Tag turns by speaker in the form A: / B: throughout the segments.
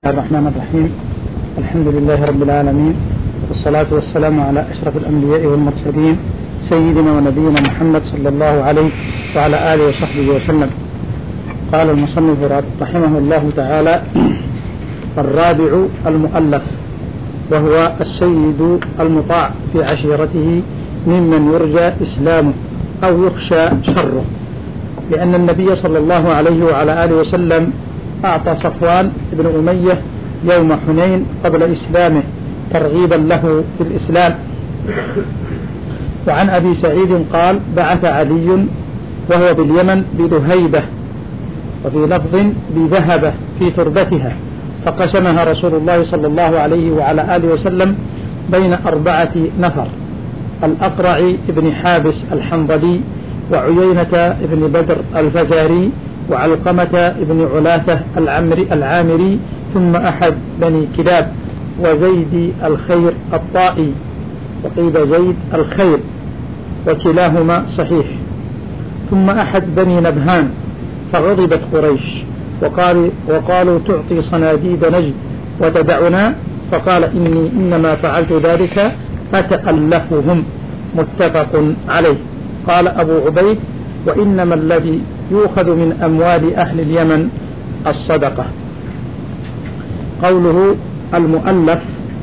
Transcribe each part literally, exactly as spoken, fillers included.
A: الرحمن الرحيم. الحمد لله رب العالمين، والصلاة والسلام على أشرف الأنبياء والمرسلين سيدنا ونبينا محمد صلى الله عليه وعلى آله وصحبه وسلم. قال المصنف رحمه الله تعالى: الرابع المؤلف، وهو السيد المطاع في عشيرته ممن يرجى إسلامه أو يخشى شره، لأن النبي صلى الله عليه وعلى آله وسلم أعطى صفوان بن أمية يوم حنين قبل إسلامه ترغيبا له في الإسلام. وعن أبي سعيد قال: بعث علي وهو باليمن بذهيبة، وفي لفظ بذهبة في تربتها، فقسمها رسول الله صلى الله عليه وعلى آله وسلم بين أربعة نفر: الأقرع بن حابس الحنظلي، وعيينة بن بدر الفزاري، وعلقمة بن علاثة العمري, العامري ثم أحد بني كلاب، وزيد الخير الطائي، وقيل زيد الخير، وكلاهما صحيح، ثم أحد بني نبهان. فغضبت قريش وقال وقالوا: تعطي صناديد نجد وتدعنا؟ فقال: إني إنما فعلت ذلك أتألفهم. متفق عليه. قال أبو عبيد: وإنما الذي يؤخذ من أموال أهل اليمن الصدقة. قوله المؤلف،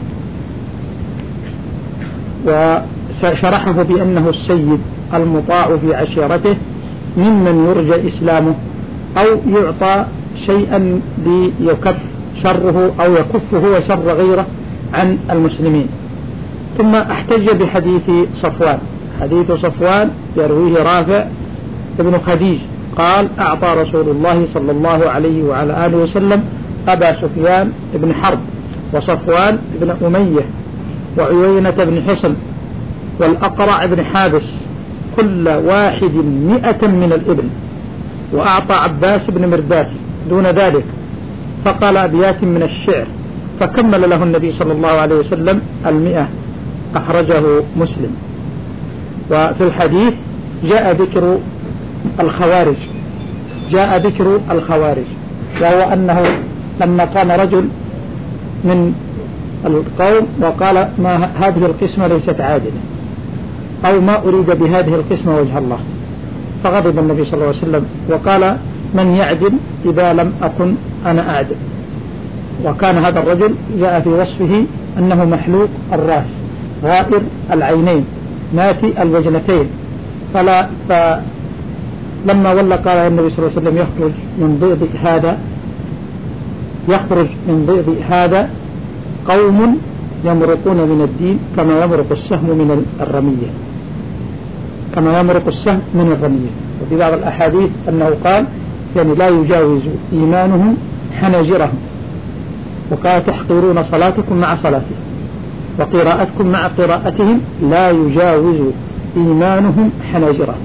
A: وشرحه بأنه السيد المطاع في عشيرته ممن يرجى إسلامه أو يعطى شيئا ليكف شره أو يكفه وشر غيره عن المسلمين. ثم احتج بحديث صفوان. حديث صفوان يرويه رافع ابن خديج قال: أعطى رسول الله صلى الله عليه وعلى آله وسلم أبا سفيان بن حرب، وصفوان بن أمية، وعيينة بن حصن، والأقرع بن حابس، كل واحد مئة من الإبل، وأعطى عباس بن مرداس دون ذلك، فقال أبيات من الشعر، فكمل له النبي صلى الله عليه وسلم المئة. أخرجه مسلم. وفي الحديث جاء ذكر الخوارج جاء ذكر الخوارج وهو أنه لما قام رجل من القوم وقال: ما هذه القسمة ليست عادلة، أو ما أريد بهذه القسمة وجه الله، فغضب النبي صلى الله عليه وسلم وقال: من يعدل إذا لم أكن أنا أعدل. وكان هذا الرجل جاء في وصفه أنه محلوق الرأس، غائر العينين، ناتي الوجنتين. فلا فلما ولى قال النبي صلى الله عليه وسلم: يخرج من ضئض هذا يخرج من ضئض هذا قوم يمرقون من الدين كما يمرق السهم من الرمية كما يمرق السهم من الرمية. وفي بعض الأحاديث أنه قال: يعني لا يجاوز إيمانهم حناجرهم. وقال: تحقرون صلاتكم مع صلاتهم، وقراءتكم مع قراءتهم، لا يجاوز إيمانهم حناجرهم.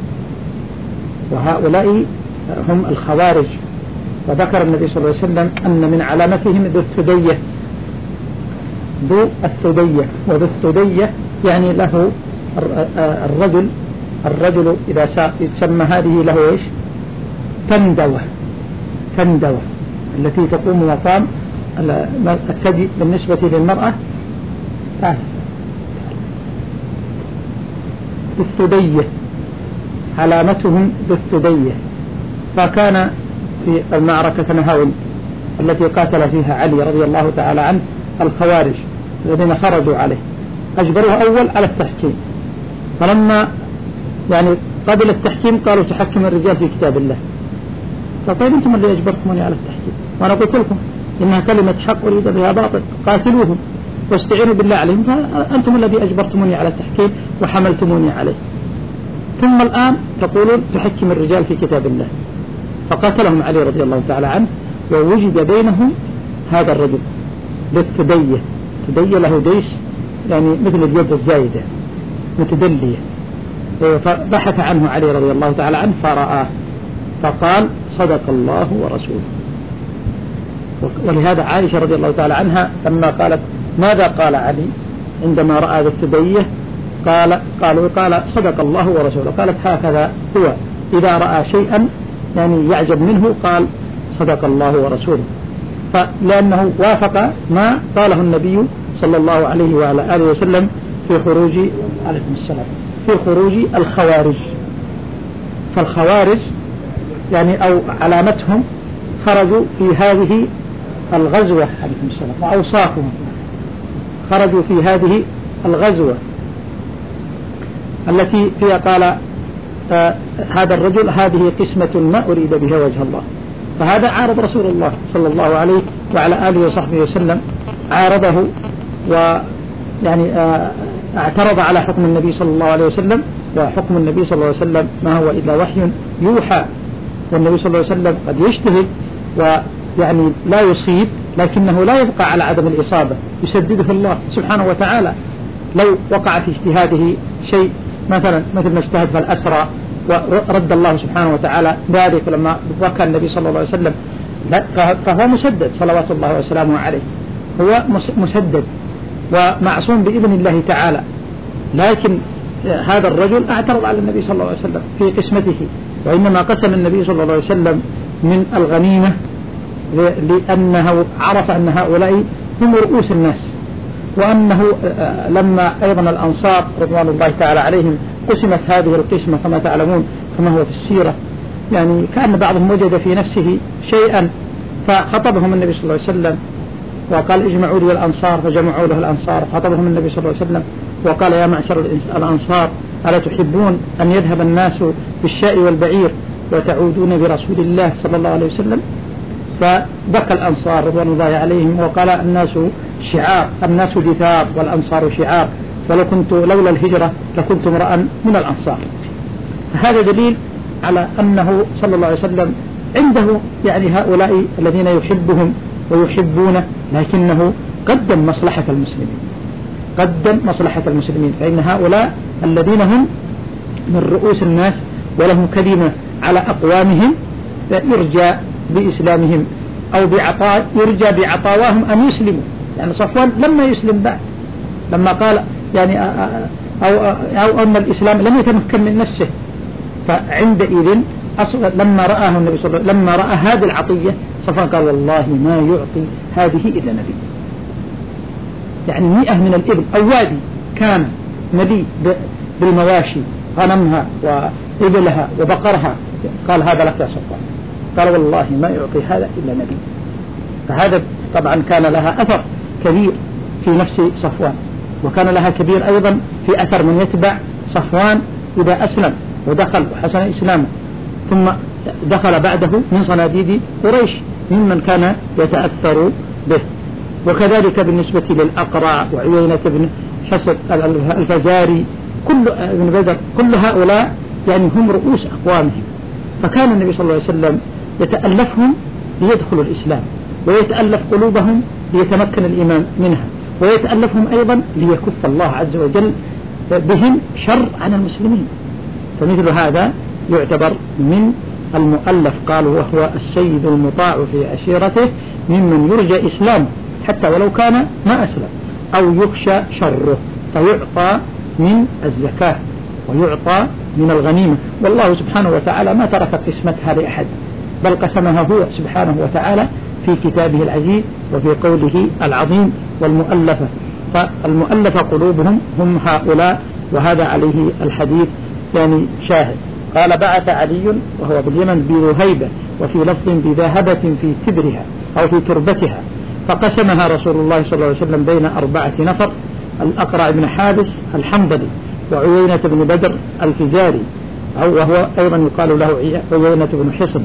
A: وهؤلاء هم الخوارج. وذكر النبي صلى الله عليه وسلم أن من علامتهم ذو الثدية ذو الثدية وذو الثدية يعني له الرجل الرجل إذا يسمى هذه له إيش؟ تندوة تندوة التي تقوم مقام الثدي بالنسبة للمرأة. بالثدية علامتهم بالثدية. فكان في المعركة نهاون التي قاتل فيها علي رضي الله تعالى عنه الخوارج الذين خرجوا عليه، أجبروها أول على التحكيم، فلما يعني قبل التحكيم قالوا: تحكم الرجال في كتاب الله. فقال: أنتم اللي أجبرتموني على التحكيم، وأنا قلت لكم إنها كلمة حق أريد بها باطل، قاتلوهم واستعينوا بالله عليهم، فأنتم الذي أجبرتموني على التحكيم وحملتموني عليه. ثم الآن تقولون تحكم الرجال في كتاب الله. فقاتلهم علي رضي الله تعالى عنه، ووجد بينهم هذا الرجل بالثدية. ثدية له ديس يعني مثل اليد الزايدة متدلية. فبحث عنه علي رضي الله تعالى عنه فرآه، فقال: صدق الله ورسوله. ولهذا عائشة رضي الله تعالى عنها لما قالت: ماذا قال علي عندما رأى ذا الثدية؟ قال قالوا قال: صدق الله ورسوله. قالت: هكذا هو إذا رأى شيئا يعني يعجب منه قال: صدق الله ورسوله. لأنه وافق ما قاله النبي صلى الله عليه وعلى آله وسلم في خروج عليكم السلام في خروج الخوارج. فالخوارج يعني أو علامتهم خرجوا في هذه الغزوة عليكم السلام وأوصافهم خرجوا في هذه الغزوة التي فيها قال آه هذا الرجل هذه قسمة ما أريد بها وجه الله. فهذا عارض رسول الله صلى الله عليه وعلى آله وصحبه وسلم، عارضه ويعني آه اعترض على حكم النبي صلى الله عليه وسلم، وحكم النبي صلى الله عليه وسلم ما هو إلا وحي يوحى، والنبي صلى الله عليه وسلم قد يجتهد ويعني لا يصيب، لكنه لا يبقى على عدم الإصابة، يسدده الله سبحانه وتعالى. لو وقع في اجتهاده شيء مثلا مثل ما اجتهد في الأسرى ورد الله سبحانه وتعالى ذلك لما بكى النبي صلى الله عليه وسلم، فهو مسدد صلوات الله وسلامه عليه، هو مسدد ومعصوم بإذن الله تعالى. لكن هذا الرجل اعترض على النبي صلى الله عليه وسلم في قسمته، وإنما قسم النبي صلى الله عليه وسلم من الغنيمة لأنه عرف أن هؤلاء هم رؤوس الناس، وأنه لما أيضا الأنصار رضوان الله تعالى عليهم قسمت هذه القسمة كما تعلمون كما هو في السيرة، يعني كأن بعضهم وجد في نفسه شيئا فخطبهم النبي صلى الله عليه وسلم وقال اجمعوا لي الأنصار، فجمعوا له الأنصار، خطبهم النبي صلى الله عليه وسلم وقال يا معشر الأنصار ألا تحبون أن يذهب الناس بالشاء والبعير وتعودون برسول الله صلى الله عليه وسلم؟ فبكى الأنصار رضوان الله عليهم وقال الناس شعار، الناس دثار والأنصار شعار، ولو كنت لولا الهجرة لكنت امرأ من الأنصار. هذا دليل على أنه صلى الله عليه وسلم عنده يعني هؤلاء الذين يحبهم ويحبونه، لكنه قدم مصلحة المسلمين، قدم مصلحة المسلمين، فإن هؤلاء الذين هم من رؤوس الناس ولهم كلمة على أقوامهم يرجى بإسلامهم أو بعطاء يرجى بعطاواهم أن يسلموا. يعني صفوان لما يسلم بعد لما قال يعني أو, أو أن الإسلام لم يتمكن من نفسه، فعندئذ لما رآه النبي صلى الله عليه وسلم لما رأى هذه العطية صفوان قال والله ما يعطي هذه إلا نبي. يعني مئة من الإبل أو وادي كان نبي بالمواشي غنمها وإبلها وبقرها، قال هذا لك يا صفوان، قال والله ما يعطي هذا إلا نبي. فهذا طبعا كان لها أثر كبير في نفس صفوان، وكان لها كبير أيضا في أثر من يتبع صفوان إذا أسلم ودخل وحسن إسلامه، ثم دخل بعده من صناديد قريش ممن كان يتأثر به. وكذلك بالنسبة للأقرع وعيينة بن حصن الفزاري كل ابن بدر كل هؤلاء يعني هم رؤوس أقوامهم، فكان النبي صلى الله عليه وسلم يتألفهم ليدخلوا الإسلام، ويتألف قلوبهم ليتمكن الإيمان منها، ويتألفهم أيضا ليكف الله عز وجل بهم شر عن المسلمين. فمثل هذا يعتبر من المؤلف، قالوا وهو السيد المطاع في عشيرته ممن يرجى إسلامه حتى ولو كان ما أسلم أو يخشى شره، فيعطى من الزكاة ويعطى من الغنيمة. والله سبحانه وتعالى ما ترك قسمتها لأحد، بل قسمها هو سبحانه وتعالى في كتابه العزيز وفي قوله العظيم. والمؤلفة فالمؤلفة قلوبهم هم هؤلاء، وهذا عليه الحديث يعني شاهد. قال بعث علي وهو باليمن بذهيبة، وفي لفظ بذهبة في تبرها أو في تربتها، فقسمها رسول الله صلى الله عليه وسلم بين أربعة نفر: الأقرع بن حابس الحنظلي، وعيينة بن بدر الفزاري وهو أيضا يقال له عيينة بن حصن،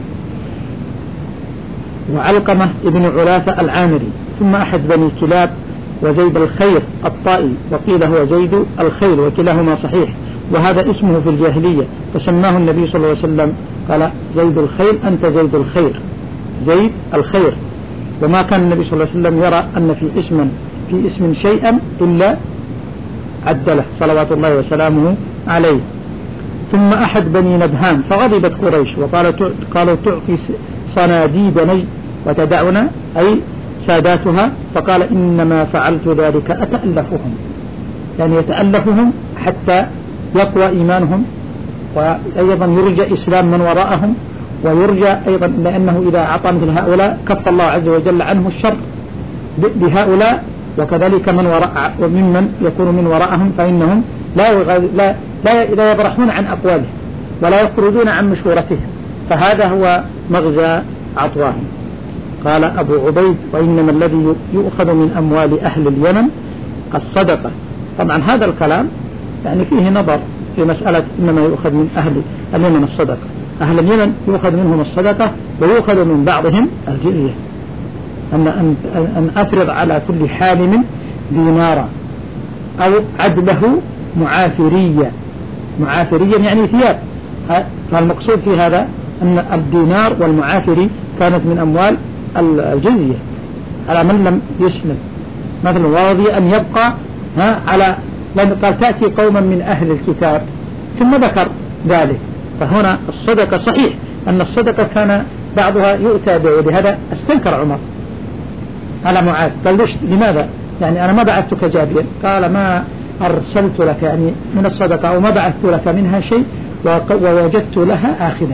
A: وعلقمة بن علاثة العامري، ثم أحد بني كلاب، وزيد الخير الطائي، وقيل هو زيد الخير، وكلاهما صحيح، وهذا اسمه في الجاهلية، فسماه النبي صلى الله عليه وسلم قال زيد الخير أنت زيد الخير، زيد الخير. وما كان النبي صلى الله عليه وسلم يرى أن في اسم في اسم شيئا إلا عدله صلوات الله وسلامه عليه. ثم أحد بني نبهان، فغضبت قريش وقالوا قالوا تعطي صناديد نجد وتدعنا أي ساداتها، فقال إنما فعلت ذلك أتألفهم، يعني يتألفهم حتى يقوى إيمانهم، وأيضا يرجى إسلام من وراءهم، ويرجى أيضا لأنه إذا أعطى مثل هؤلاء كف الله عز وجل عنه الشر بهؤلاء، وكذلك من وراء وممن يكون من وراءهم، فإنهم لا لا لا, لا يبرحون عن أقوالهم ولا يخرجون عن مشورتهم، فهذا هو مغزى عطواهم. قال أبو عبيد: وإنما الذي يؤخذ من أموال أهل اليمن الصدقة. طبعا هذا الكلام يعني فيه نظر في مسألة إنما يؤخذ من أهل اليمن الصدقة. أهل اليمن يؤخذ منهم الصدقة ويؤخذ من بعضهم الجزية، أن أن أفرض على كل حالم دينارا أو عدله معافرية. معافريا يعني ثياب. فالمقصود في هذا أن الدينار والمعافري كانت من أموال الجزية على من لم يسلم مثلا، ورضي أن يبقى ها على، لأن قال تأتي قوما من أهل الكتاب ثم ذكر ذلك. فهنا الصدقة صحيح أن الصدقة كان بعضها يؤتى به، ولهذا استنكر عمر على معاذ، قال ليش لماذا يعني أنا ما بعثتك جابيا؟ قال ما أرسلت لك يعني من الصدقة أو ما بعثت لك منها شيء ووجدت لها آخذا،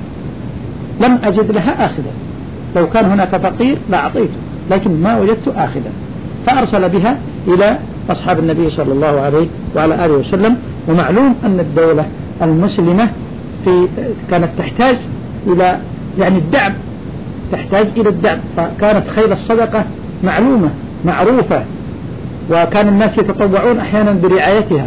A: لم أجد لها آخذا، لو كان هناك فقير لأعطيته لكن ما وجدت آخذا، فأرسل بها إلى أصحاب النبي صلى الله عليه وعلى آله وسلم. ومعلوم أن الدولة المسلمة في كانت تحتاج إلى يعني الدعم، تحتاج إلى الدعم، فكانت خيل الصدقة معلومة معروفة، وكان الناس يتطوعون أحيانا برعايتها،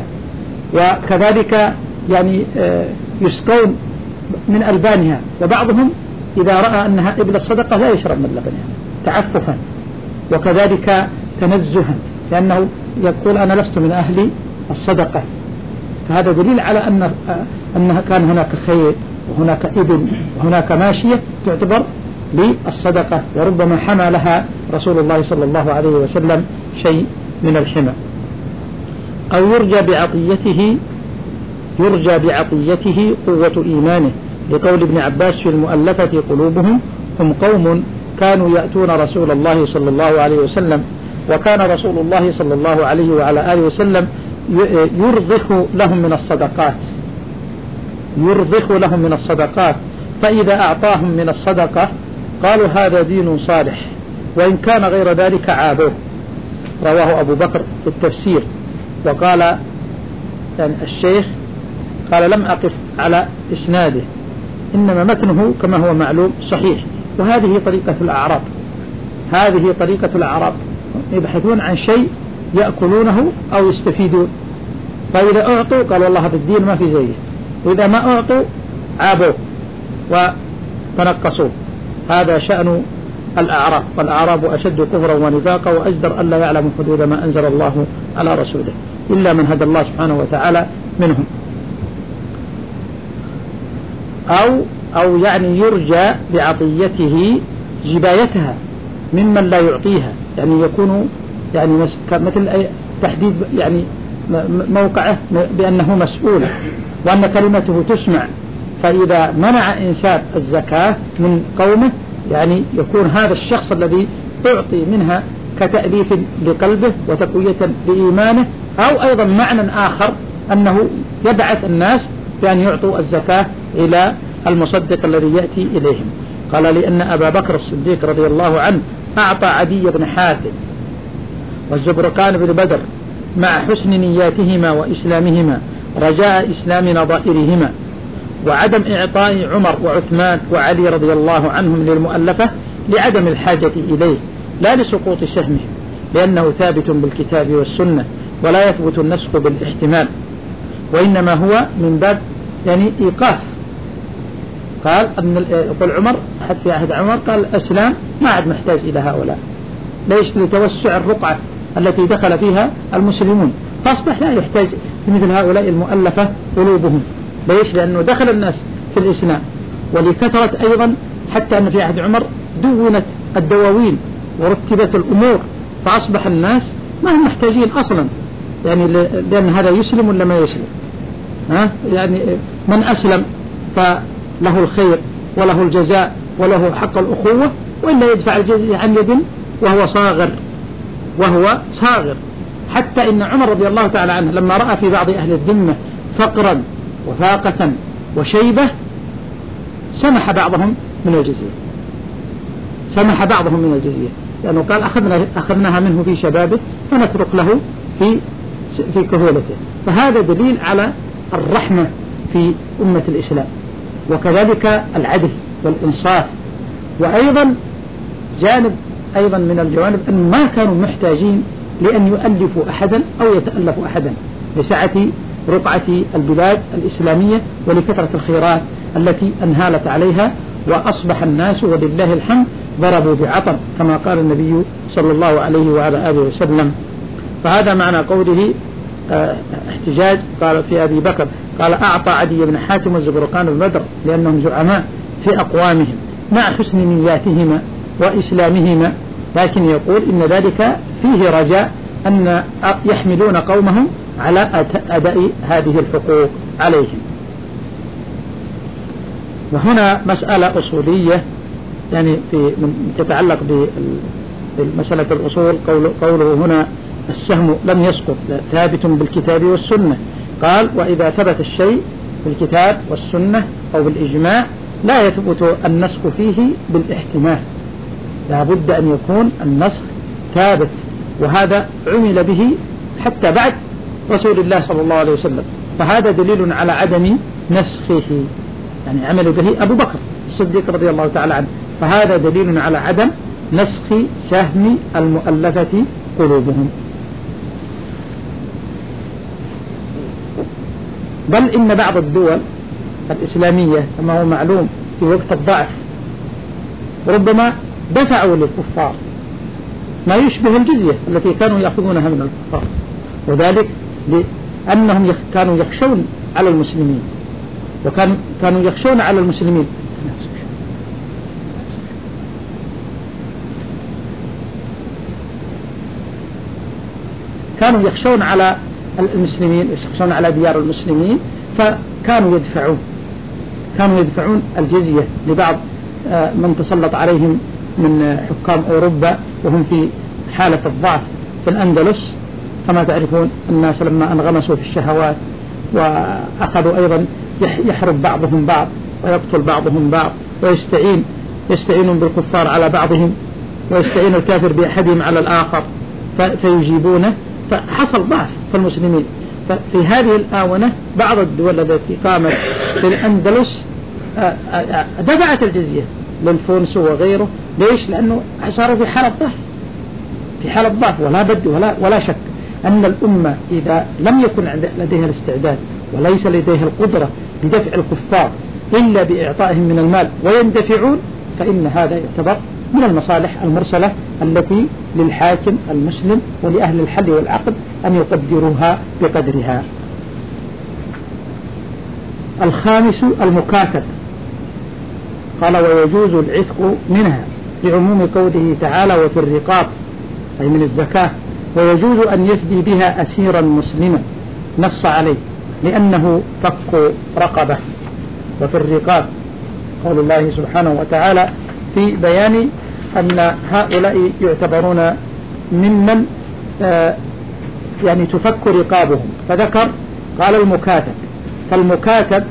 A: وكذلك يعني يسقون من ألبانها، وبعضهم إذا رأى أنها إبل الصدقة لا يشرب من لبنها تعففا وكذلك تنزها، لأنه يقول أنا لست من أهل الصدقة. فهذا دليل على أن أنها كان هناك خير وهناك إبل وهناك ماشية تعتبر للصدقة، وربما حمى لها رسول الله صلى الله عليه وسلم شيء من الحمى. أو يرجى بعطيته يرجى بعطيته قوة إيمانه، لقول ابن عباس في المؤلفة قلوبهم هم قوم كانوا يأتون رسول الله صلى الله عليه وسلم، وكان رسول الله صلى الله عليه وعلى آله وسلم يرضخ لهم من الصدقات يرضخ لهم من الصدقات فإذا أعطاهم من الصدقة قالوا هذا دين صالح، وإن كان غير ذلك عابوه. رواه أبو بكر في التفسير. وقال يعني الشيخ قال لم أقف على إسناده، إنما متنه كما هو معلوم صحيح. وهذه طريقة الأعراب هذه طريقة الأعراب يبحثون عن شيء يأكلونه أو يستفيدون، فإذا أعطوا قال والله في الدين ما في زيه، وإذا ما أعطوا عابوه وتنقصوه. هذا شأن الأعراب، والأعراب أشد كفرا ونفاقا وأجدر ألا يعلم حدود ما أنزل الله على رسوله إلا من هدى الله سبحانه وتعالى منهم. أو أو يعني يرجى بعطيته جبايتها ممن لا يعطيها، يعني يكون يعني مثل تحديد يعني موقعه بأنه مسؤول وأن كلمته تسمع، فإذا منع إنسان الزكاة من قومه يعني يكون هذا الشخص الذي أعطي منها كتأليف لقلبه وتقوية لإيمانه، أو أيضا معنى آخر أنه يبعث الناس بأن يعطوا الزكاة إلى المصدق الذي يأتي إليهم. قال لأن أبا بكر الصديق رضي الله عنه أعطى عدي بن حاتم والزبرقان بن بدر مع حسن نياتهما وإسلامهما رجاء إسلام نظائرهما، وعدم إعطاء عمر وعثمان وعلي رضي الله عنهم للمؤلفة لعدم الحاجة إليه لا لسقوط سهمه، لأنه ثابت بالكتاب والسنة ولا يثبت النسخ بالاحتمال، وإنما هو من باب يعني إيقاف. قال أن يقول عمر حتى في عهد عمر قال الإسلام ما عاد محتاج إلى هؤلاء، ليش؟ لتوسع الرقعة التي دخل فيها المسلمون، فأصبح لا يحتاج مثل هؤلاء المؤلفة قلوبهم. ليش؟ لأنه دخل الناس في الإسلام، ولكثرة أيضا حتى أن في عهد عمر دونت الدواوين ورتبت الأمور، فأصبح الناس ما هم محتاجين أصلا، يعني لأن هذا يسلم ولا ما يسلم، ها؟ يعني من أسلم فله الخير وله الجزاء وله حق الأخوة، وإلا يدفع الجزية عن يد وهو صاغر وهو صاغر. حتى إن عمر رضي الله تعالى عنه لما رأى في بعض أهل الذمة فقرا وفاقة وشيبة سمح بعضهم من الجزية، سمح بعضهم من الجزية، لأنه قال أخذنا أخذناها منه في شبابه فنترك له في في كهولته. فهذا دليل على الرحمة في أمة الإسلام، وكذلك العدل والإنصاف. وأيضا جانب أيضا من الجوانب أن ما كانوا محتاجين لأن يؤلفوا أحدا أو يتألفوا أحدا لسعة رقعة البلاد الإسلامية ولكثرة الخيرات التي أنهالت عليها، وأصبح الناس ولله الحمد ضربوا بعطر كما قال النبي صلى الله عليه وعلى آله وسلم. فهذا معنى قوله اه احتجاج قال في أبي بكر، قال أعطى عدي بن حاتم والزبرقان البدر لأنهم زعماء في أقوامهم مع حسن نياتهما وإسلامهما، لكن يقول إن ذلك فيه رجاء أن يحملون قومهم على أداء هذه الحقوق عليهم. وهنا مسألة أصولية يعني في تتعلق بمسألة الأصول، قوله هنا السهم لم يسقط ثابت بالكتاب والسنة، قال وإذا ثبت الشيء بالكتاب والسنة أو بالإجماع لا يثبت النسخ فيه بالاحتمال، لا بد أن يكون النسخ ثابت، وهذا عمل به حتى بعد رسول الله صلى الله عليه وسلم، فهذا دليل على عدم نسخه، يعني عمل به أبو بكر الصديق رضي الله تعالى عنه، فهذا دليل على عدم نسخ سهم المؤلفة قلوبهم. بل إن بعض الدول الإسلامية كما هو معلوم في وقت الضعف ربما دفعوا للكفار ما يشبه الجزية التي كانوا يأخذونها من الكفار، وذلك لأنهم كانوا يخشون على المسلمين، وكانوا كانوا يخشون على المسلمين كانوا يخشون على المسلمين، يخشون على ديار المسلمين، فكانوا يدفعون كانوا يدفعون الجزية لبعض من تسلط عليهم من حكام أوروبا وهم في حالة الضعف في الأندلس. كما تعرفون الناس لما انغمسوا في الشهوات وأخذوا أيضا يحرب بعضهم بعض ويقتل بعضهم بعض ويستعين يستعينون بالكفار على بعضهم ويستعين الكافر بأحدهم على الآخر فيجيبونه، فحصل ضعف في المسلمين. ففي هذه الآونة بعض الدول التي قامت في الأندلس دفعت الجزية للفرنس وغيره. ليش؟ لأنه صاروا في حالة ضعف في حالة ضعف ولا بد ولا, ولا شك أن الأمة إذا لم يكن لديها الاستعداد وليس لديها القدرة بدفع الكفار إلا بإعطائهم من المال ويندفعون، فإن هذا يعتبر من المصالح المرسلة التي للحاكم المسلم ولأهل الحل والعقد أن يقدروها بقدرها. الخامس المكاتب، قال ويجوز العتق منها لعموم قوله تعالى وفي الرقاب أي من الزكاة، ويجوز أن يفدي بها أسيرا مسلما نص عليه لأنه فك رقبة. وفي الرقاب قول الله سبحانه وتعالى في بيان أن هؤلاء يعتبرون ممن آه يعني تفك رقابهم، فذكر قال المكاتب، فالمكاتب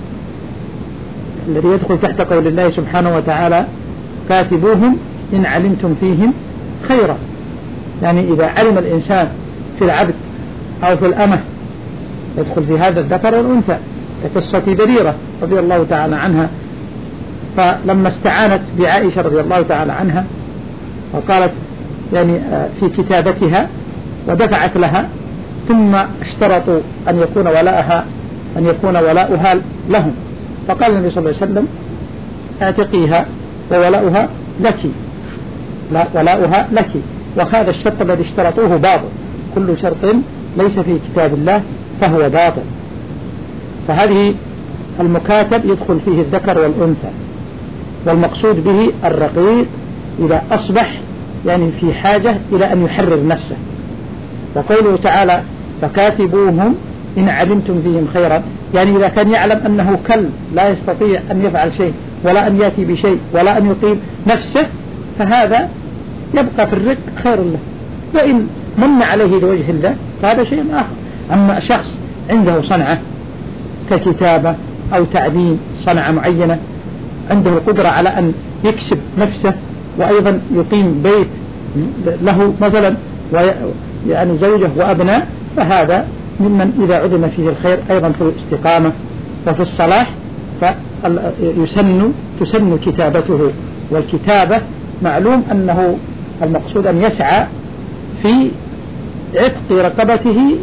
A: الذي يدخل تحت قول الله سبحانه وتعالى كاتبوهم إن علمتم فيهم خيرا، يعني إذا علم الإنسان في العبد أو في الأمة يدخل في هذا الذكر والأنثى، كقصة بريرة رضي الله تعالى عنها، فلما استعانت بعائشة رضي الله تعالى عنها وقالت يعني في كتابتها ودفعت لها، ثم اشترطوا أن يكون ولاءها أن يكون ولاؤها لهم، فقال النبي صلى الله عليه وسلم اعتقيها وولاؤها لك، لا ولاؤها لك، وهذا الشرط الذي اشترطوه باطل، كل شرط ليس في كتاب الله فهو باطل. فهذه المكاتب يدخل فيه الذكر والأنثى، والمقصود به الرقيق إذا أصبح يعني في حاجة إلى أن يحرر نفسه. وقوله تعالى فكاتبوهم إن علمتم فيهم خيرا، يعني إذا كان يعلم أنه كل لا يستطيع أن يفعل شيء ولا أن يأتي بشيء ولا أن يقيم نفسه، فهذا يبقى في الرق خير له، وإن من عليه لوجه الله فهذا شيء آخر. أما شخص عنده صنعة ككتابة أو تعدين صنعة معينة عنده القدرة على أن يكسب نفسه وأيضا يقيم بيت له مثلا يعني زوجة وأبناء، فهذا ممن إذا عدم فيه الخير أيضا في الاستقامة وفي الصلاح فيسن تسن كتابته. والكتابة معلوم أنه المقصود أن يسعى في عتق رقبته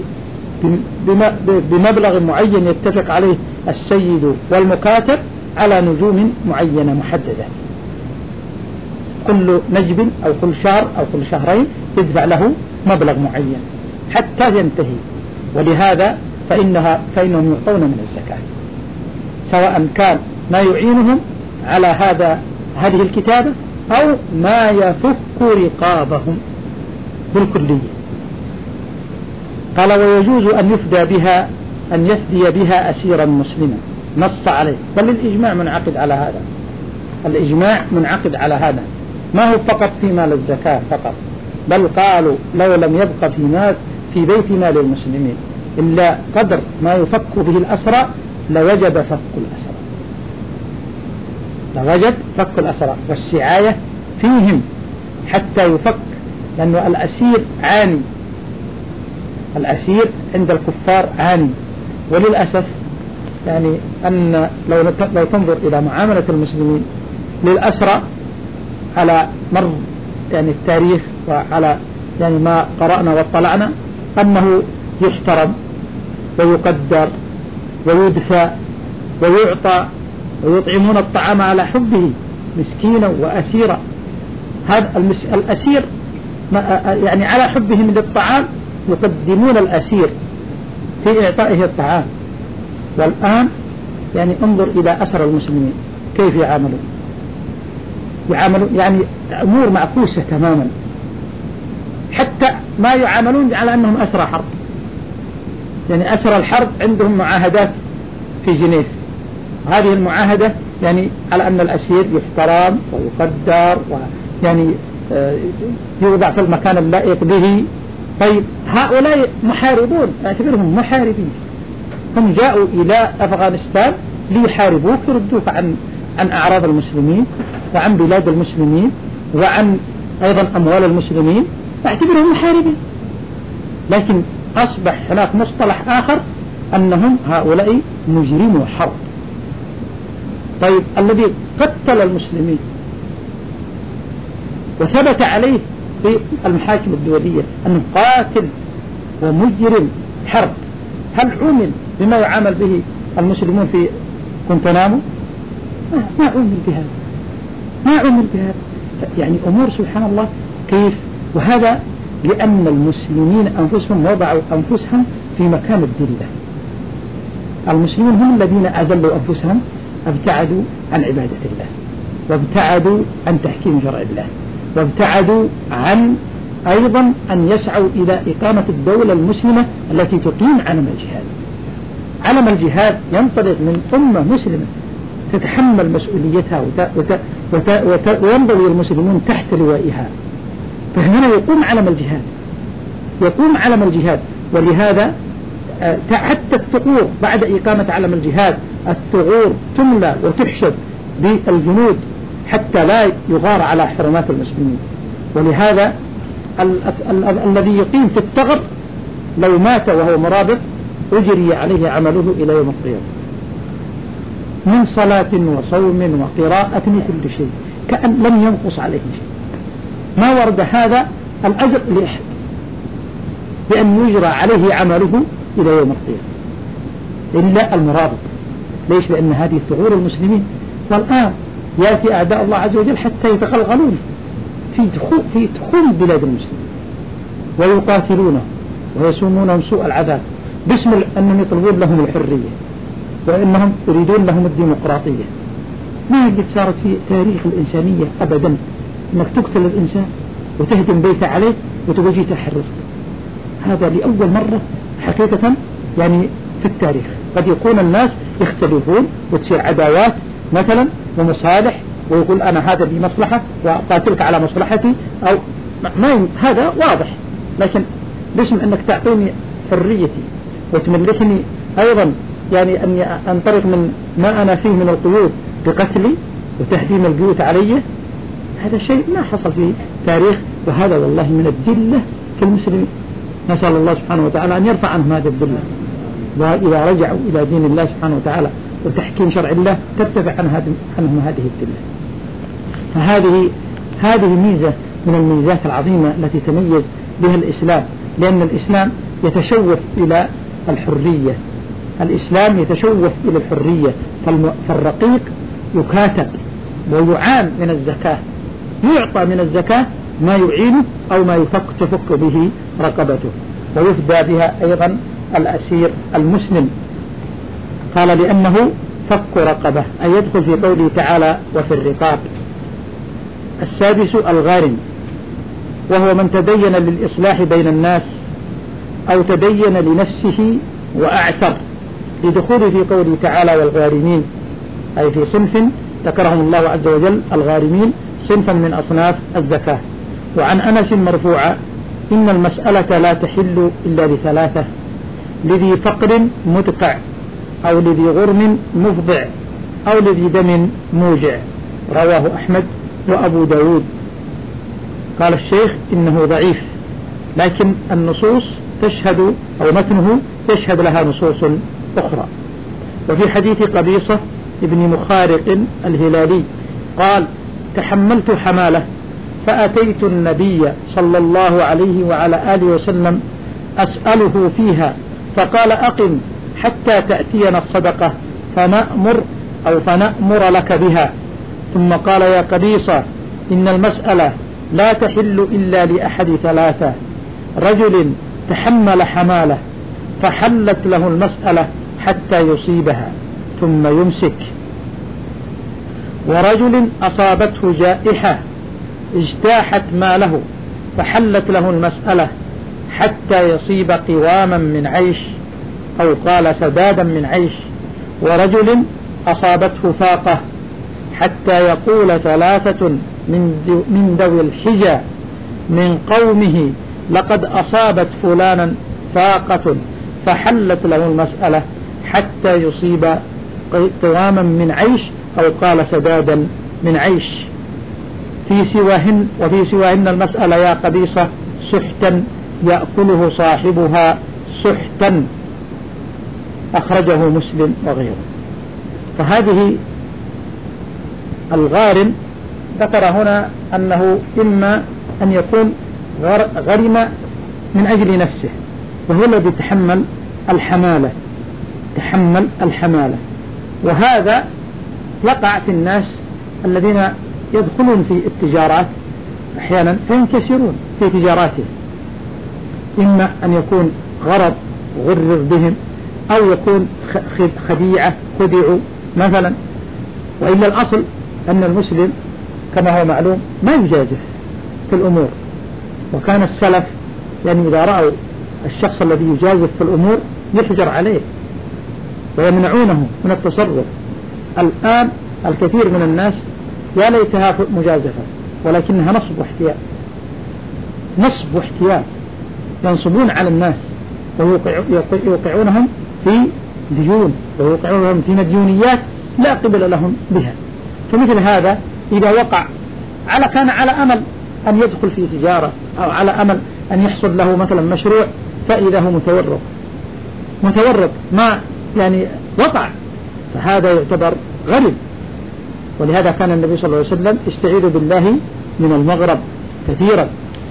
A: بمبلغ معين يتفق عليه السيد والمكاتب على نجوم معينة محددة، كل نجم أو كل شهر أو كل شهرين يدفع له مبلغ معين حتى ينتهي. ولهذا فإنها فإنهم يعطون من الزكاة، سواء كان ما يعينهم على هذا هذه الكتابة أو ما يفك رقابهم بالكلية. قال ويجوز أن يفدى بها أن يفدي بها أسيرا مسلما، نص عليه، بل الإجماع منعقد على هذا، الإجماع منعقد على هذا، ما هو فقط في مال الزكاة فقط، بل قالوا لو لم يبق في مال في بيت مال المسلمين إلا قدر ما يفك به الأسرى لوجب فك الأسرى، لوجب فك الأسرى والسعاية فيهم حتى يفك، لأنه الأسير عاني، الأسير عند الكفار عاني. وللأسف يعني أن لو لو تنظر إلى معاملة المسلمين للأسرى على مر يعني التاريخ وعلى يعني ما قرأنا واطلعنا أنه يحترم ويقدر ويدفع ويعطى ويطعمون الطعام على حبه مسكينا وأسيرا. هذا الأسير يعني على حبهم للطعام يقدمون الأسير في إعطائه الطعام. والآن يعني انظر إلى أسر المسلمين كيف يعاملون، يعاملون يعني أمور معكوسة تماما، حتى ما يعاملون على أنهم أسرى حرب. يعني أسرى الحرب عندهم معاهدات في جنيف، هذه المعاهدة يعني على أن الأسير يحترم ويقدر ويعني يوضع في المكان اللائق به. طيب هؤلاء محاربون، اعتبرهم محاربين، هم جاءوا إلى أفغانستان ليحاربوك يردوك عن عن أعراض المسلمين وعن بلاد المسلمين وعن أيضا أموال المسلمين، اعتبرهم محاربين. لكن أصبح هناك مصطلح آخر أنهم هؤلاء مجرموا حرب. طيب الذي قتل المسلمين وثبت عليه في المحاكم الدولية أنه قاتل ومجرم حرب، هل عمل بما يعامل به المسلمون في كونتنامو؟ ما عمل بهذا، ما عمل بهذا. يعني أمور سبحان الله كيف. وهذا لأن المسلمين أنفسهم وضعوا أنفسهم في مكان الذلة. المسلمين هم الذين أذلوا أنفسهم، ابتعدوا عن عبادة الله وابتعدوا عن تحكيم شرع الله وابتعدوا عن أيضا أن يسعوا إلى إقامة الدولة المسلمة التي تقيم علم الجهاد. علم الجهاد ينطلق من أمة مسلمة تتحمل مسؤوليتها وينضوي المسلمون تحت لوائها، فهنا يقوم علم الجهاد، يقوم علم الجهاد. ولهذا حتى الثغور بعد إقامة علم الجهاد الثغور تملى وتحشد بالجنود حتى لا يغار على حرمات المسلمين. ولهذا ال ال ال الذي يقيم في الثغر لو مات وهو مرابط أجري عليه عمله إلى يوم القيامة من صلاة وصوم وقراءة كل شيء، كأن لم ينقص عليه شيء. ما ورد هذا الأجر لأحد بأن يجرى عليه عمله إلى يوم القيامة إلا المرابط. ليش؟ لأن هذه ثغور المسلمين. والآن يأتي أعداء الله عز وجل حتى يتغلغلون في دخول في دخول بلاد المسلمين ويقاتلونه ويسومونهم سوء العذاب باسم أنهم يطلبون لهم الحرية وأنهم يريدون لهم الديمقراطية. ما قد صارت في تاريخ الإنسانية أبدا أنك تقتل الإنسان وتهدم بيته عليه وتوجي تحرر. هذا لأول مرة حقيقة يعني في التاريخ. قد يكون الناس يختلفون وتصير عداوات مثلا ومصالح ويقول أنا هذا لي مصلحة وقاتلك على مصلحتي أو ما هذا واضح، لكن باسم أنك تعطيني حريتي وتملكني أيضا يعني أني أنطلق من ما أنا فيه من القيود بقتلي، وتهديم البيوت عليه، هذا شيء ما حصل في تاريخ، وهذا والله من الذلة في المسلمين. نسأل الله سبحانه وتعالى أن يرفع عنهم هذه الذلة، وإذا رجعوا إلى دين الله سبحانه وتعالى وتحكيم شرع الله ترتفع عنهم هذه الذلة. فهذه هذه ميزة من الميزات العظيمة التي تميز بها الإسلام، لأن الإسلام يتشوف إلى الحرية، الإسلام يتشوف إلى الحرية. فالرقيق يكاتب ويعان من الزكاة، يعطى من الزكاة ما يعينه أو ما يفك تفك به رقبته، ويفدى بها أيضا الأسير المسلم. قال لأنه فك رقبة، أي يدخل في قوله تعالى وفي الرقاب. السادس الغارم، وهو من تدين للإصلاح بين الناس أو تدين لنفسه وأعسر، لدخوله في قوله تعالى والغارمين، أي في صنف ذكرهم الله عز وجل الغارمين صنفا من أصناف الزكاة. وعن أنس مرفوعا إن المسألة لا تحل إلا لثلاثة: لذي فقر مدقع، أو لذي غرم مفضع، أو لذي دم موجع. رواه أحمد وأبو داود. قال الشيخ إنه ضعيف، لكن النصوص تشهد أو متنه يشهد لها نصوص أخرى. وفي حديث قبيصة ابن مخارق الهلالي قال: تحملت حمالة فأتيت النبي صلى الله عليه وعلى آله وسلم أسأله فيها، فقال: أقم حتى تأتينا الصدقة فنأمر أو فنأمر لك بها. ثم قال: يا قبيصة، إن المسألة لا تحل إلا لأحد ثلاثة: رجل تحمل حمالة فحلت له المسألة حتى يصيبها ثم يمسك، ورجل أصابته جائحة اجتاحت ماله فحلت له المسألة حتى يصيب قواما من عيش، أو قال سدادا من عيش، ورجل أصابته فاقة حتى يقول ثلاثة من ذوي الحجى من قومه: لقد أصابت فلانا فاقة فحلت له المسألة حتى يصيب قواما من عيش، أو قال سدادا من عيش. في سواهن وفي سواهن المسألة يا قبيصة سحتا يأكله صاحبها سحتا، أخرجه مسلم وغيره. فهذه الغارم ذكر هنا أنه إما أن يكون غرم من أجل نفسه، وهو الذي تحمل الحمالة تحمل الحمالة وهذا يقع في الناس الذين يدخلون في التجارات أحيانا فينكسرون في تجاراتهم، إما أن يكون غرض غرر بهم، أو يكون خديعة خدعوا مثلا. وإلا الأصل أن المسلم كما هو معلوم ما يجازف في الأمور، وكان السلف يعني إذا رأوا الشخص الذي يجازف في الأمور يحجر عليه ويمنعونه من التصرف. الآن الكثير من الناس يا ليتها مجازفة، ولكنها نصب واحتيال، نصب واحتيال، ينصبون على الناس ويوقعونهم في ديون ويوقعونهم في مديونيات لا قبل لهم بها. فمثل هذا إذا وقع على كان على أمل أن يدخل في تجارة أو على أمل أن يحصل له مثلا مشروع، فإذا هو متورط متورط ما يعني وقع، فهذا يعتبر غريب. ولهذا كان النبي صلى الله عليه وسلم يستعيذ بالله من المغرب كثيرا.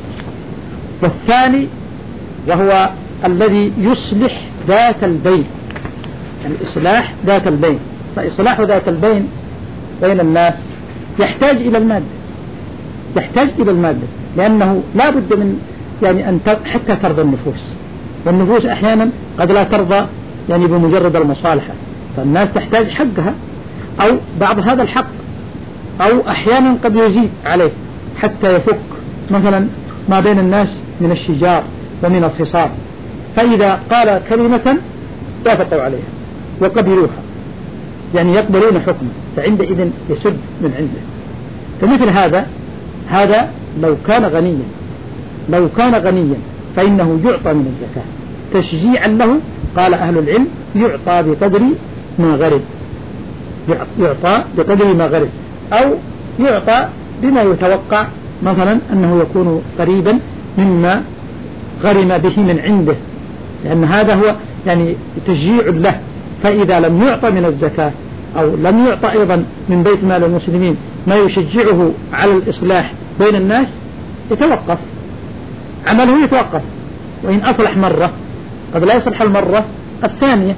A: والثاني وهو الذي يصلح ذات البين، الإصلاح ذات البين. فإصلاح ذات البين بين الناس يحتاج إلى المادة، يحتاج إلى المادة، لأنه لا بد من يعني أن حتى ترضى النفوس، والنفوس أحيانا قد لا ترضى يعني بمجرد المصالحة، فالناس تحتاج حقها أو بعض هذا الحق، أو أحيانا قد يزيد عليه حتى يفك مثلا ما بين الناس من الشجار ومن الخصام، فإذا قال كلمة وافقوا عليها وقبلوها، يعني يقبلون حكمه، فعندئذ يسد من عنده. فمثل هذا هذا لو كان غنيا لو كان غنيا فإنه يعطى من الزكاة تشجيعا له. قال أهل العلم يعطى بقدر ما غرب، يعطى بقدر ما غرب. أو يعطى بما يتوقع، مثلا أنه يكون قريبا مما غرم به من عنده، لأن هذا هو يعني تشجيع له. فإذا لم يعطى من الزكاة أو لم يعطى أيضا من بيت مال المسلمين ما يشجعه على الإصلاح بين الناس، يتوقف عمله، يتوقف. وإن أصلح مرة قد لا يصلح المرة الثانية.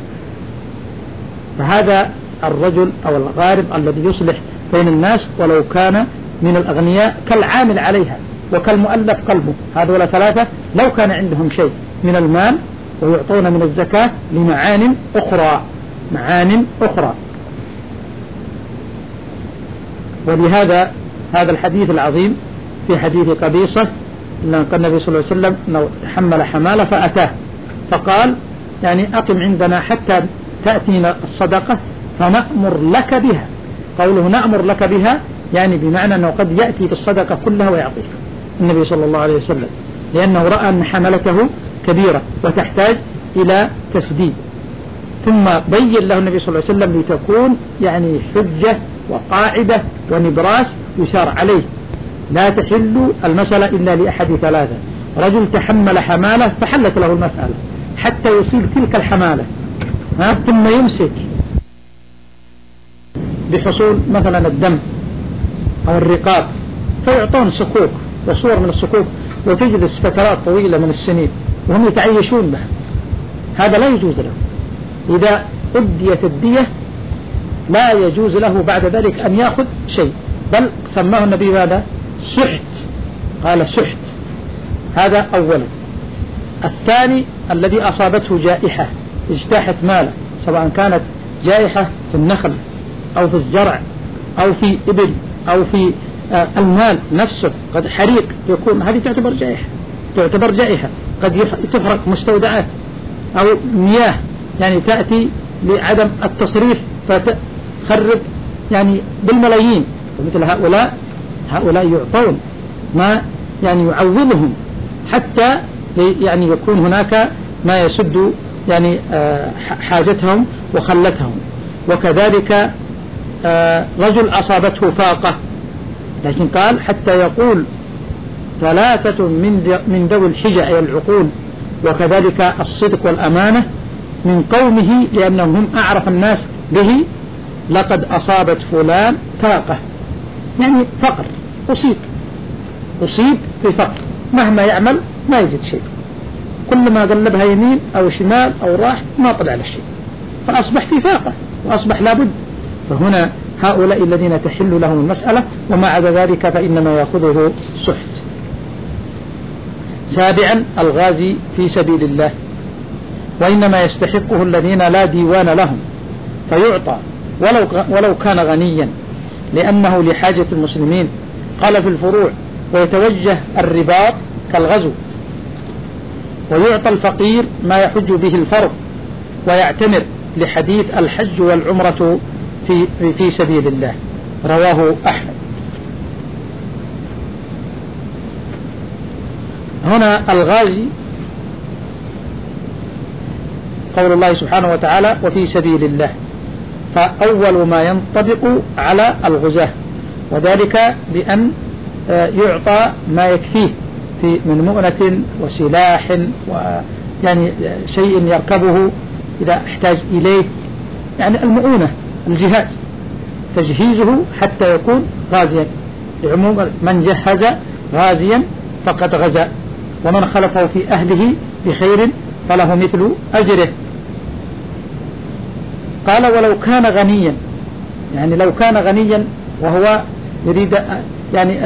A: فهذا الرجل أو الغارب الذي يصلح بين الناس ولو كان من الأغنياء كالعامل عليها وكالمؤلف قلبه، هذول ثلاثة لو كان عندهم شيء من المال ويعطون من الزكاة لمعان أخرى معان أخرى. ولهذا هذا الحديث العظيم في حديث قبيصة أن النبي صلى الله عليه وسلم أنه حمل حمالة فأتاه فقال يعني أقم عندنا حتى تأتينا الصدقة فنأمر لك بها. قوله نأمر لك بها يعني بمعنى أنه قد يأتي بالصدقة كلها ويعطيك النبي صلى الله عليه وسلم، لأنه رأى أن حملته كبيرة وتحتاج إلى تسديد. ثم بين له النبي صلى الله عليه وسلم لتكون يعني حجة وقاعدة ونبراس يشار عليه. لا تحل المسألة إلا لأحد ثلاثة: رجل تحمل حمالة فحلت له المسألة حتى يصيب تلك الحمالة، ها ثم يمسك بحصول مثلا الدم أو الرقاب فيعطون صكوك وصور من الصكوك وتجلس فترات طويلة من السنين وهم يتعيشون به. هذا لا يجوز له. إذا أديت الدية لا يجوز له بعد ذلك أن يأخذ شيء، بل سماه النبي هذا سحت، قال سحت. هذا أولا. الثاني الذي أصابته جائحة اجتاحت ماله، سواء كانت جائحة في النخل أو في الزرع أو في إبل أو في آه المال نفسه، قد حريق يكون، هذه تعتبر جائحة تعتبر جائحة قد تحرق مستودعات أو مياه يعني تأتي لعدم التصريف فتخرب يعني بالملايين. ومثل هؤلاء هؤلاء يعطون ما يعني يعوضهم حتى يعني يكون هناك ما يسد يعني آه حاجتهم وخلتهم. وكذلك آه رجل أصابته فاقة، لكن قال حتى يقول ثلاثة من من ذوي الحجة أي العقول وكذلك الصدق والأمانة من قومه لأنهم هم أعرف الناس به: لقد أصابت فلان فاقة، يعني فقر، أصيب أصيب في فقر، مهما يعمل ما يجد شيء، كل ما قلبها يمين أو شمال أو راح ما طلع له شيء، فأصبح في فاقة وأصبح لابد. فهنا هؤلاء الذين تحل لهم المسألة ومع ذلك فإنما يأخذه سحت. سابعا الغازي في سبيل الله، وإنما يستحقه الذين لا ديوان لهم فيعطى ولو ولو كان غنيا لأنه لحاجة المسلمين. قال في الفروع: ويتوجه الرباط كالغزو، ويعطى الفقير ما يحج به الفرض، ويعتمر لحديث الحج والعمرة في في سبيل الله، رواه أحمد. هنا الغازي قول الله سبحانه وتعالى: وفي سبيل الله، فأول ما ينطبق على الغزاة، وذلك بأن يعطى ما يكفيه في من مؤنة وسلاح ويعني شيء يركبه إذا احتاج إليه، يعني المؤونة الجهاز، تجهيزه حتى يكون غازيا. لعموم من جهز غازيا فقد غزا، ومن خلفه في أهله بخير فله مثل أجره. قال: ولو كان غنيا، يعني لو كان غنيا وهو يريد يعني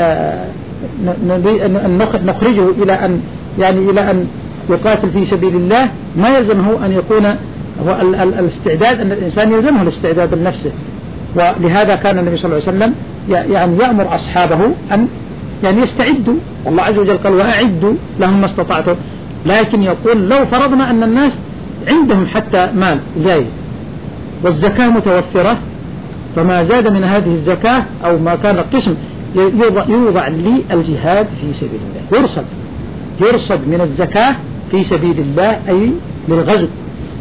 A: أن نخرجه إلى أن يعني إلى أن يقاتل في سبيل الله، ما يلزمه أن يكون هو الاستعداد، أن الإنسان يلزمه الاستعداد لنفسه. ولهذا كان النبي صلى الله عليه وسلم يعني يأمر أصحابه أن يعني يستعدوا، والله عز وجل قال: وأعدوا لهم ما استطعتم. لكن يقول: لو فرضنا أن الناس عندهم حتى مال زايد والزكاة متوفرة، فما زاد من هذه الزكاة أو ما كان قسم يوضع, يوضع للجهاد في سبيل الله، يرصد يرصد من الزكاة في سبيل الله أي للغزو.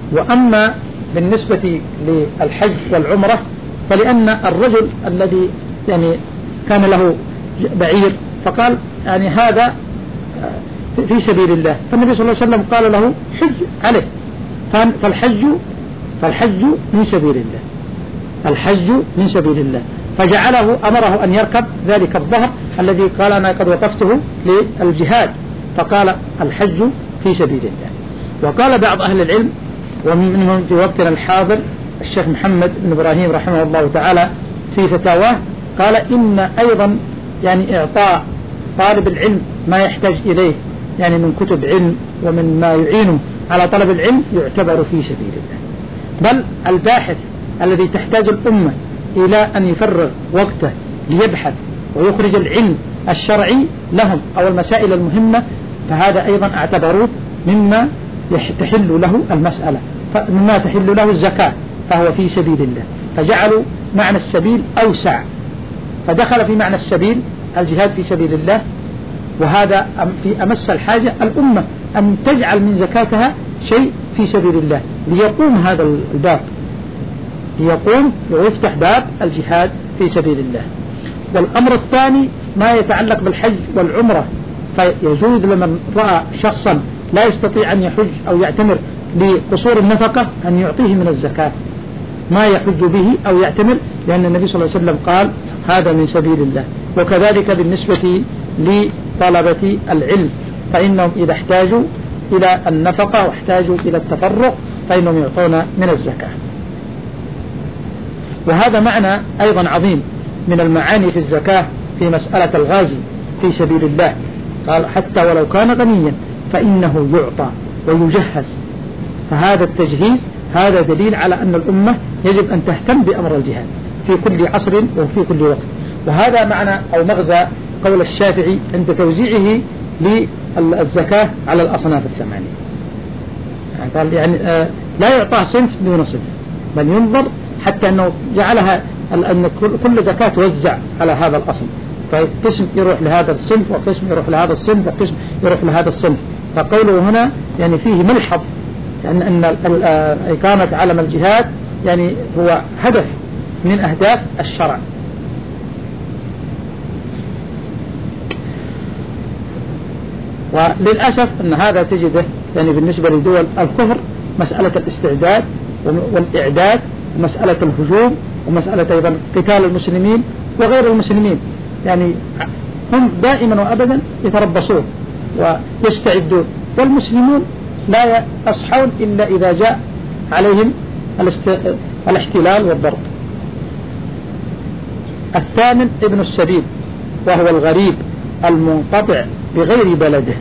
A: وأما بالنسبة للحج والعمرة فلأن الرجل الذي يعني كان له بعير فقال يعني هذا في سبيل الله، فالنبي صلى الله عليه وسلم قال له حج عليه. فالحج فالحج من سبيل الله، الحج من سبيل الله، فجعله أمره أن يركب ذلك الظهر الذي قال أنا قد وقفته للجهاد، فقال الحج في سبيل الله. وقال بعض أهل العلم ومنهم في وقتنا الحاضر الشيخ محمد بن إبراهيم رحمه الله تعالى في فتاواه، قال إن أيضا يعني إعطاء طالب العلم ما يحتاج إليه يعني من كتب علم ومن ما يعينه على طلب العلم يعتبر في سبيل الله. بل الباحث الذي تحتاج الأمة إلى أن يفرغ وقته ليبحث ويخرج العلم الشرعي لهم أو المسائل المهمة، فهذا أيضا اعتبروه مما تحل له المسألة، مما تحل له الزكاة، فهو في سبيل الله. فجعلوا معنى السبيل أوسع، فدخل في معنى السبيل الجهاد في سبيل الله، وهذا في أمس الحاجة الأمة أن تجعل من زكاتها شيء في سبيل الله ليقوم هذا الباب، ليقوم ويفتح باب الجهاد في سبيل الله. والأمر الثاني ما يتعلق بالحج والعمرة، فيجوز لمن رأى شخصا لا يستطيع أن يحج أو يعتمر لقصور النفقة أن يعطيه من الزكاة ما يحج به أو يعتمر، لأن النبي صلى الله عليه وسلم قال هذا من سبيل الله. وكذلك بالنسبة لطلبة العلم، فإنهم إذا احتاجوا إلى النفقة واحتاجوا إلى التفرق فإنهم يعطون من الزكاة. وهذا معنى أيضا عظيم من المعاني في الزكاة في مسألة الغازي في سبيل الله، قال حتى ولو كان غنيا فإنه يعطى ويجهز. فهذا التجهيز هذا دليل على أن الأمة يجب أن تهتم بأمر الجهاد في كل عصر وفي كل وقت. وهذا معنى أو مغزى قول الشافعي عند توزيعه للزكاة على الأصناف الثمانية، قال يعني آه لا يعطى صنف دون صنف، بل ينظر حتى أنه جعلها أن كل زكاة توزع على هذا الأصل، فقسم يروح لهذا الصنف وقسم يروح لهذا الصنف وقسم يروح لهذا الصنف. فقوله هنا يعني فيه ملحظ يعني أن إقامة علم الجهاد يعني هو هدف من أهداف الشرع. وللأسف أن هذا تجده يعني بالنسبة لدول الكفر مسألة الاستعداد والإعداد ومسألة الهجوم ومسألة أيضا قتال المسلمين وغير المسلمين، يعني هم دائما وأبدا يتربصون ويستعدون، والمسلمون لا يصحون إلا إذا جاء عليهم الاحتلال والضرب. الثامن ابن السبيل، وهو الغريب المنقطع بغير بلده.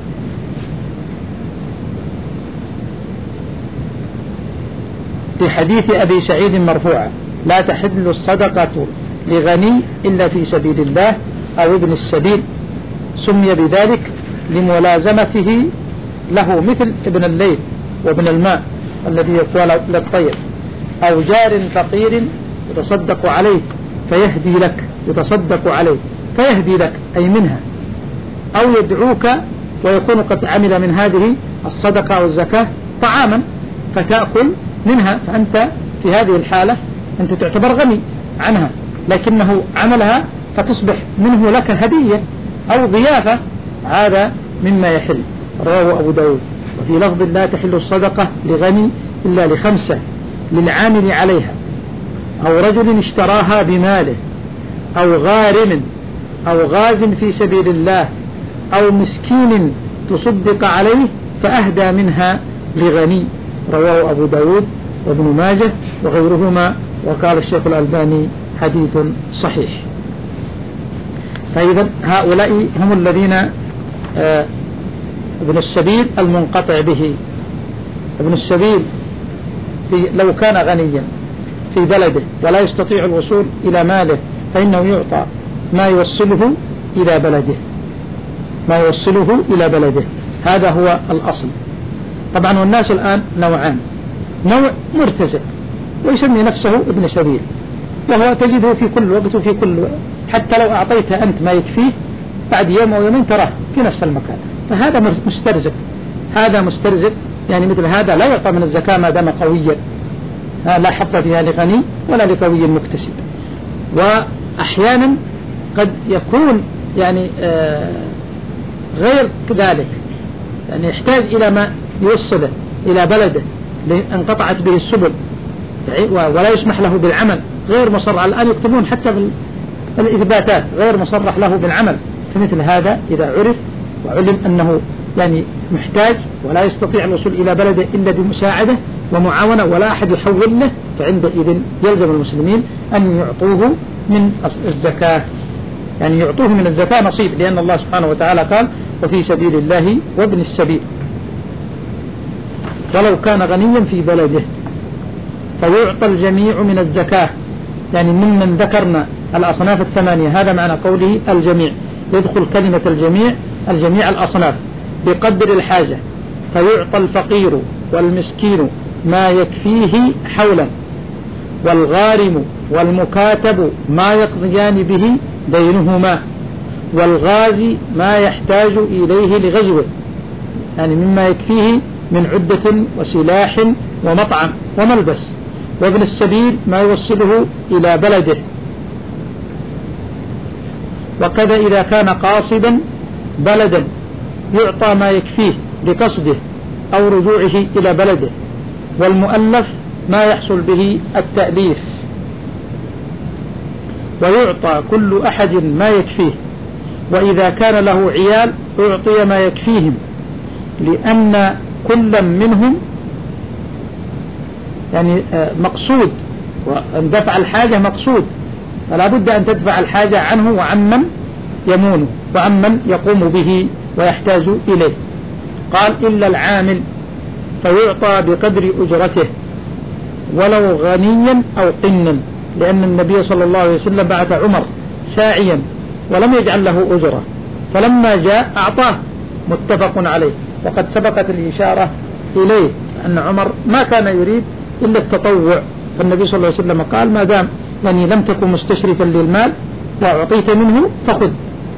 A: في حديث أبي سعيد مرفوعا لا تحل الصدقة لغني إلا في سبيل الله أو ابن السبيل، سمي بذلك لملازمته له مثل ابن الليل وابن الماء الذي يقول للطير، أو جار فقير يتصدق عليه فيهدي لك يتصدق عليه فيهدي لك أي منها، أو يدعوك ويكون قد عمل من هذه الصدقة أو الزكاة طعاما فتأكل منها، فأنت في هذه الحالة أنت تعتبر غني عنها، لكنه عملها فتصبح منه لك هدية أو ضيافة، هذا مما يحل. رواه أبو داود. وفي لفظ لا تحل الصدقة لغني إلا لخمسة: للعامل عليها، أو رجل اشتراها بماله، أو غارم، أو غاز في سبيل الله، أو مسكين تصدق عليه فأهدى منها لغني. رواه أبو داود وابن ماجه وغيرهما، وقال الشيخ الألباني حديث صحيح. فإذا هؤلاء هم الذين آه ابن السبيل المنقطع به. ابن السبيل في لو كان غنيا في بلده ولا يستطيع الوصول إلى ماله فإنه يعطى ما يوصله إلى بلده ما يوصله إلى بلده هذا هو الأصل. طبعا والناس الآن نوعان: نوع مرتزق ويسمي نفسه ابن سبيل، وهو تجده في كل وقت وفي كل وقت، حتى لو أعطيته أنت ما يكفيه بعد يوم أو يومين تراه في نفس المكان، فهذا مسترزق. هذا مسترزق يعني مثل هذا لا يعطى من الزكاة ما دام قويا، لا حظ فيها لغني ولا لقوي مكتسب. أحيانا قد يكون يعني غير كذلك، يعني يحتاج إلى ما يوصله إلى بلده انقطعت به السبل ولا يسمح له بالعمل، غير مصرح. الآن يكتبون حتى بالإثباتات غير مصرح له بالعمل. فمثل هذا إذا عرف وعلم أنه يعني محتاج ولا يستطيع الوصول إلى بلده إلا بمساعدة ومعاونة ولا أحد يحول له، فعندئذ يلزم المسلمين أن يعطوه من الزكاة، يعني يعطوه من الزكاة نصيب، لأن الله سبحانه وتعالى قال وفي سبيل الله وابن السبيل ولو كان غنيا في بلده. فيعطى الجميع من الزكاة، يعني ممن ذكرنا الأصناف الثمانية، هذا معنى قوله الجميع، يدخل كلمة الجميع الجميع الأصناف بقدر الحاجة. فيعطى الفقير والمسكين ما يكفيه حولا، والغارم والمكاتب ما يقضيان به دينهما، والغازي ما يحتاج إليه لغزوه، يعني مما يكفيه من عدة وسلاح ومطعم وملبس، وابن السبيل ما يوصله إلى بلده. وكذا إذا كان قاصدا بلدا يعطى ما يكفيه لقصده أو رجوعه إلى بلده. والمؤلف ما يحصل به التأليف. ويعطى كل أحد ما يكفيه، وإذا كان له عيال أعطي ما يكفيهم، لأن كل منهم يعني مقصود، وأن دفع الحاجة مقصود، فلا بد أن تدفع الحاجة عنه وعمن يمونه وعمن يقوم به ويحتاج إليه. قال إلا العامل فيعطى بقدر أجرته ولو غنيا أو قنا، لأن النبي صلى الله عليه وسلم بعث عمر ساعيا ولم يجعل له أجرة، فلما جاء أعطاه، متفق عليه. وقد سبقت الإشارة إليه أن عمر ما كان يريد إلا التطوع، فالنبي صلى الله عليه وسلم قال ما دام يعني لم تكن مستشرفا للمال وأعطيت منه فخذ.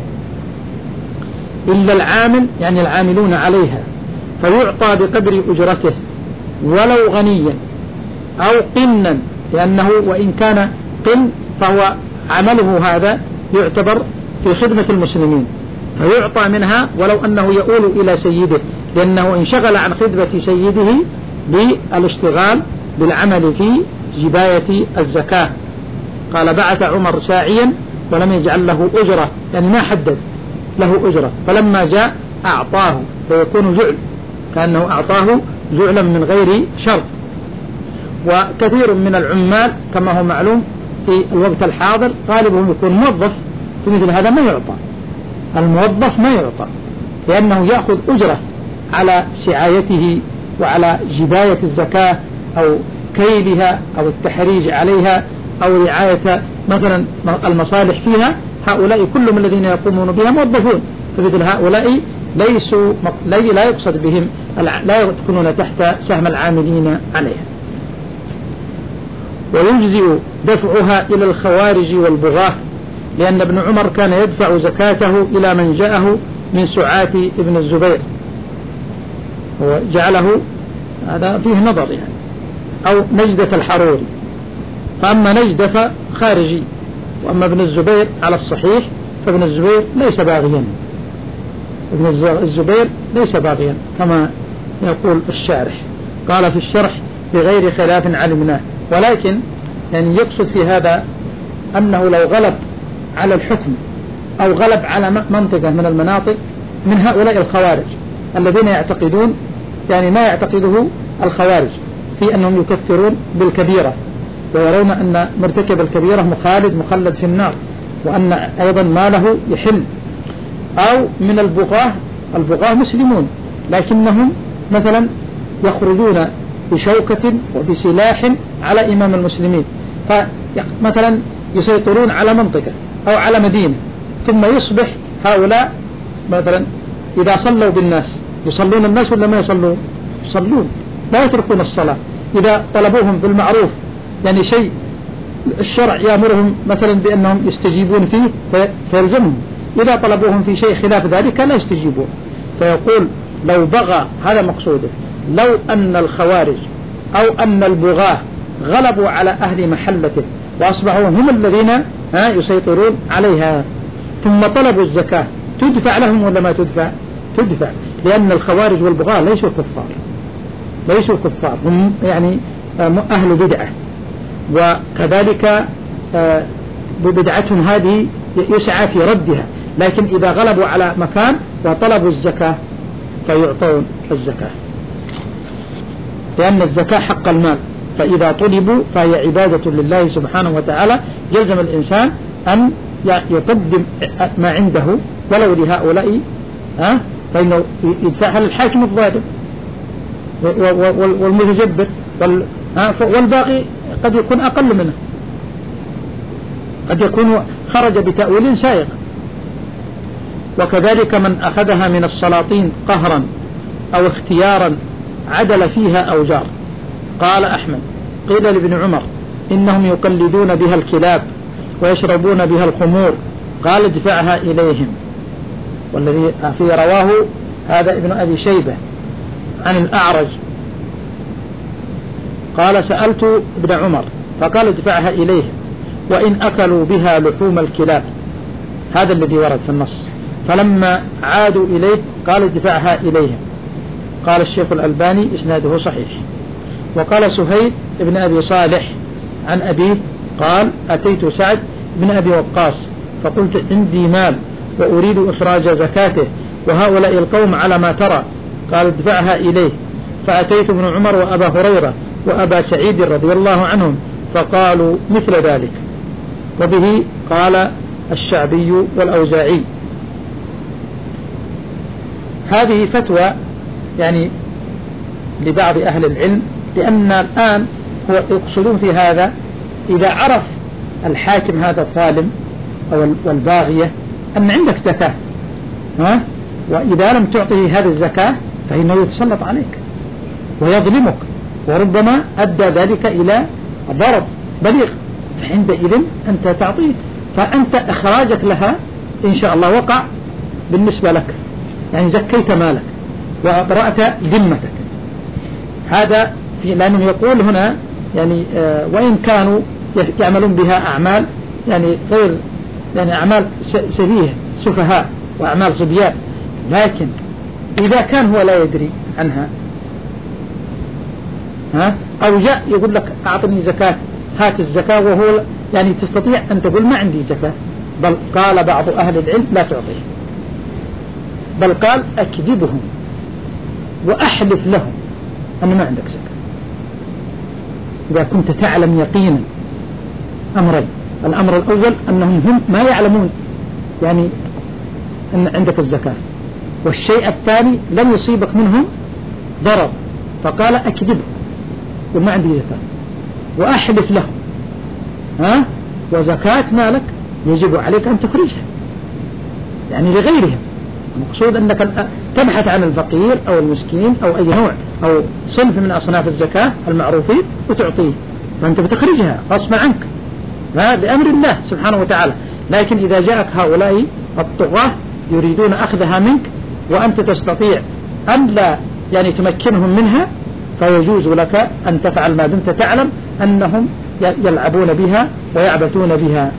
A: إلا العامل يعني العاملون عليها، فيعطى بقدر أجرته ولو غنيا أو قنا، لأنه وإن كان قن فهو عمله هذا يعتبر في خدمة المسلمين، فيعطى منها ولو أنه يؤول إلى سيده، لأنه انشغل عن خدمة سيده بالاشتغال بالعمل في جباية الزكاة. قال بعث عمر ساعيا ولم يجعل له أجرة، يعني ما حدد له أجرة، فلما جاء أعطاه، فيكون جعل كأنه أعطاه جعلا من غير شرط. وكثير من العمال كما هو معلوم في الوقت الحاضر غالبهم يكون موظف، في مثل هذا ما يعطى، الموظف ما يعطى، لأنه يأخذ أجرة على سعايته وعلى جباية الزكاة أو كيلها أو التحريج عليها أو رعاية مثلا المصالح فيها. هؤلاء كلهم الذين يقومون بها موظفون، فمثل هؤلاء ليسوا لا يقصد بهم، لا يكونون تحت سهم العاملين عليها. ويجزئ دفعها إلى الخوارج والبغاة، لأن ابن عمر كان يدفع زكاته إلى من جاءه من سعاة ابن الزبير، وجعله هذا فيه نظر يعني، أو نجدة الحروري. فأما نجدة خارجي، وأما ابن الزبير على الصحيح فابن الزبير ليس باغيا، ابن الزبير ليس باغيا كما يقول الشارح. قال في الشرح بغير خلاف علمناه، ولكن يعني يقصد في هذا أنه لو غلب على الحكم أو غلب على منطقة من المناطق من هؤلاء الخوارج الذين يعتقدون يعني ما يعتقده الخوارج في أنهم يكفرون بالكبيرة، ويرون أن مرتكب الكبيرة مخالد مخلد في النار، وأن أيضا ماله يحل. أو من البغاة، البغاة مسلمون لكنهم مثلا يخرجون بشوكة وبسلاح على إمام المسلمين، فمثلا يسيطرون على منطقة أو على مدينة، ثم يصبح هؤلاء مثلا إذا صلوا بالناس يصلون الناس ولا ما يصلون؟ يصلون، لا يتركون الصلاة. إذا طلبوهم بالمعروف يعني شيء الشرع يأمرهم مثلا بأنهم يستجيبون فيه فيلزمهم، إذا طلبوهم في شيء خلاف ذلك لا يستجيبون. فيقول لو بغى، هذا مقصوده، لو أن الخوارج أو أن البغاة غلبوا على أهل محلته وأصبحوا هم الذين ها يسيطرون عليها. ثم طلبوا الزكاة، تدفع لهم ولا ما تدفع؟ تدفع، لأن الخوارج والبغاة ليسوا كفار، ليسوا كفار، هم يعني أهل بدعة، وكذلك ببدعتهم هذه يسعى في ردها، لكن إذا غلبوا على مكان وطلبوا الزكاة فيعطون الزكاة، لأن الزكاة حق المال، فإذا طلبوا فهي عبادة لله سبحانه وتعالى، يلزم الإنسان أن يقدم ما عنده ولو لهؤلاء، ها فإنه يدفعها للحاكم الظالم والمتجبر، والباقي قد يكون أقل منه، قد يكون خرج بتأويل سائغ. وكذلك من أخذها من السلاطين قهرا أو اختيارا عدل فيها أو جار. قال أحمد: قيل لابن عمر: إنهم يقلدون بها الكلاب ويشربون بها الخمور، قال: ادفعها إليهم. والذي في رواه هذا ابن أبي شيبة عن الأعرج قال: سألت ابن عمر فقال: ادفعها إليهم وإن أكلوا بها لحوم الكلاب، هذا الذي ورد في النص. فلما عادوا إليه قال: ادفعها إليهم. قال الشيخ الألباني: إسناده صحيح. وقال سهيل ابن أبي صالح عن أبيه قال: أتيت سعد بن أبي وقاص فقلت: عندي مال وأريد إخراج زكاته وهؤلاء القوم على ما ترى، قال: ادفعها إليه. فأتيت ابن عمر وأبا هريرة وأبا سعيد رضي الله عنهم فقالوا مثل ذلك. وبه قال الشعبي والأوزاعي. هذه فتوى يعني لبعض أهل العلم، لأن الآن هو يقصدون في هذا إذا عرف الحاكم هذا الظالم أو والباغية أن عندك زكاة، ها؟ وإذا لم تعطه هذه الزكاة فإنه يتسلط عليك ويظلمك، وربما أدى ذلك إلى ضرر بليغ، فعندئذ أنت تعطيه، فأنت إخراجك لها إن شاء الله وقع بالنسبة لك، يعني زكيت مالك وأبرأت ذمتك. هذا في لأنه يقول هنا يعني آه وإن كانوا يعملون بها أعمال يعني غير يعني أعمال سفيه سفهاء وأعمال صبيان، لكن إذا كان هو لا يدري عنها، ها أو جاء يقول لك أعطني زكاة، هات الزكاة، وهو يعني تستطيع أن تقول ما عندي زكاة، بل قال بعض أهل العلم لا تعطيه، بل قال أكذبهم وأحلف لهم أن ما عندك زكاة إذا كنت تعلم يقينا أمرين: الأمر الأول أنهم هم ما يعلمون يعني أن عندك الزكاة، والشيء الثاني لم يصيبك منهم ضرر، فقال أكذبهم وما عندي زكاة وأحلف لهم، ها وزكاة مالك يجب عليك أن تخرجها يعني لغيرهم. المقصود أنك تبحث عن الفقير أو المسكين أو أي نوع أو صنف من أصناف الزكاة المعروفين وتعطيه، فأنت بتخرجها غصب عنك بأمر الله سبحانه وتعالى. لكن إذا جاءك هؤلاء الطغاة يريدون أخذها منك وأنت تستطيع أن لا يعني تمكنهم منها، فيجوز لك أن تفعل ما دمت تعلم أنهم يلعبون بها ويعبثون بها.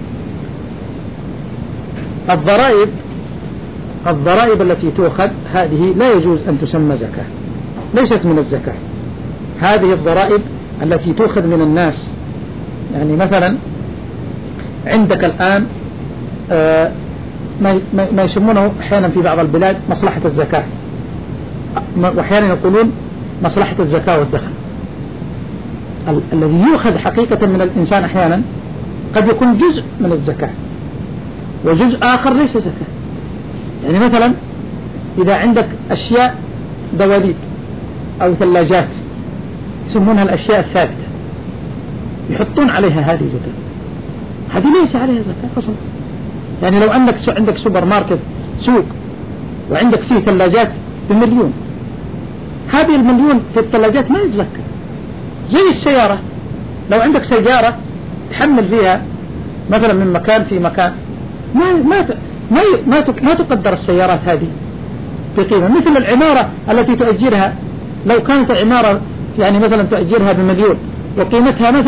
A: الضرائب الضرائب التي تؤخذ هذه لا يجوز أن تسمى زكاة، ليست من الزكاة. هذه الضرائب التي تؤخذ من الناس، يعني مثلا عندك الآن آه ما يسمونه أحيانا في بعض البلاد مصلحة الزكاة، وأحيانا يقولون مصلحة الزكاة والدخل. ال الذي يؤخذ حقيقة من الإنسان أحيانا قد يكون جزء من الزكاة وجزء آخر ليس زكاة. يعني مثلا إذا عندك أشياء دواليب أو ثلاجات يسمونها الأشياء الثابتة يحطون عليها هذه زكاة، هذه ليس عليها زكاة أصلا. يعني لو أنك عندك سوبر ماركت سوق وعندك فيه ثلاجات بمليون، هذه المليون في الثلاجات ما يتزكى. زي السيارة، لو عندك سيارة تحمل فيها مثلا من مكان في مكان، ما ما ما ما ما تقدر السيارات هذه بقيمة. مثل العمارة التي تؤجرها، لو كانت عمارة يعني مثلا تؤجرها بمليون وقيمتها مثلا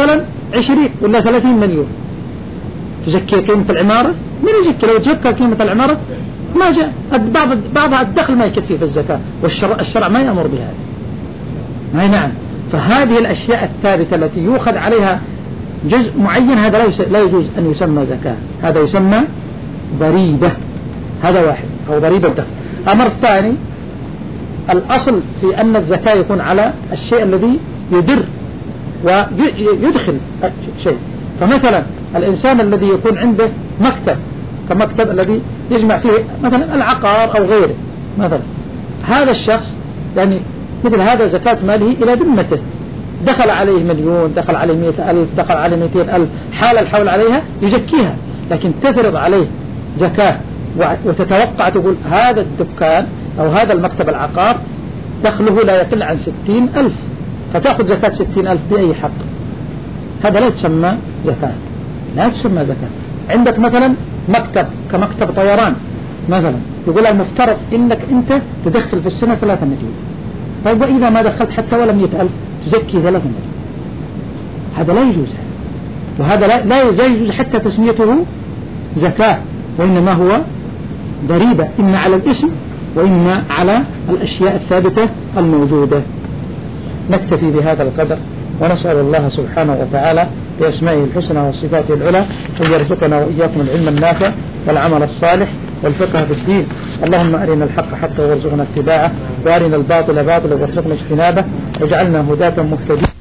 A: عشرين ولا ثلاثين مليون تزكي قيمة العمارة؟ من يزكي؟ لو تزكى قيمة العمارة ما جاء بعض بعضها الدخل ما يكفي في الزكاة، والشرع الشرع ما يأمر بها. أي نعم. فهذه الأشياء الثابتة التي يؤخذ عليها جزء معين هذا لا يجوز أن يسمى زكاة، هذا يسمى ضريبة. هذا واحد، أو ضريبة الدخل. أمر الثاني، الأصل في أن الزكاة يكون على الشيء الذي يدر ويدخل شيء. فمثلا الإنسان الذي يكون عنده مكتب كمكتب الذي يجمع فيه مثلا العقار أو غيره مثلا، هذا الشخص يعني مثل هذا زكاة ماله إلى ذمته، دخل عليه مليون، دخل عليه مئة ألف، دخل عليه مئتين ألف، حال الحول عليها يزكيها. لكن تفرض عليه زكاة وتتوقع تقول هذا الدكان أو هذا المكتب العقار دخله لا يقل عن ستين ألف، فتأخذ زكاة ستين ألف بأي حق؟ هذا لا تسمى زكاة، لا تسمى زكاة. عندك مثلا مكتب كمكتب طيران مثلا، يقول المفترض إنك أنت تدخل في السنة ثلاثة مليون، طيب وإذا ما دخلت حتى ولا مئة ألف تزكي ثلاثة مليون، هذا لا يجوز. وهذا لا, لا يجوز حتى تسميته زكاة، وإنما هو ضريبة، إما على الاسم وإما على الأشياء الثابتة الموجودة. نكتفي بهذا القدر، ونسأل الله سبحانه وتعالى بأسمائه الحسنى وصفاته العلى أن يرزقنا وإياكم العلم النافع والعمل الصالح والفقه في الدين. اللهم أرنا الحق حقا وارزقنا اتباعه، وأرنا الباطل باطلا وارزقنا اجتنابه، واجعلنا هداة مهتدين.